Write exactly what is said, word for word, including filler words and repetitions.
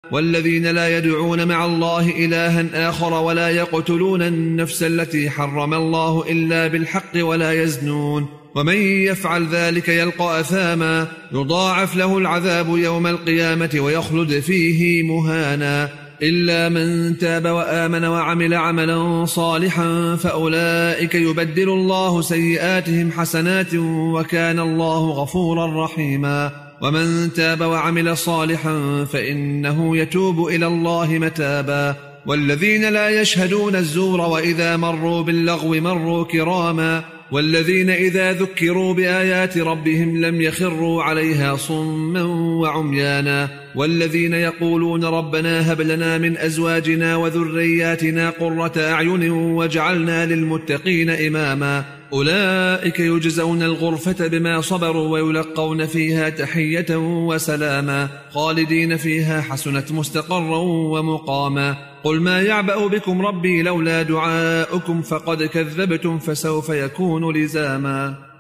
والذين لا يدعون مع الله إلها آخر ولا يقتلون النفس التي حرم الله إلا بالحق ولا يزنون ومن يفعل ذلك يلقى أثاما يضاعف له العذاب يوم القيامة ويخلد فيه مهانا إلا من تاب وآمن وعمل عملا صالحا فأولئك يبدل الله سيئاتهم حسنات وكان الله غفورا رحيما ومن تاب وعمل صالحا فإنه يتوب إلى الله متابا والذين لا يشهدون الزور وإذا مروا باللغو مروا كراما والذين إذا ذكروا بآيات ربهم لم يخروا عليها صما وعميانا والذين يقولون ربنا هب لنا من أزواجنا وذرياتنا قرة أعين واجعلنا للمتقين إماما أولئك يجزون الغرفة بما صبروا ويلقون فيها تحية وسلاما خالدين فيها حسنت مستقرا ومقاما قل ما يعبأ بكم ربي لولا دعاؤكم فقد كذبتم فسوف يكون لزاما.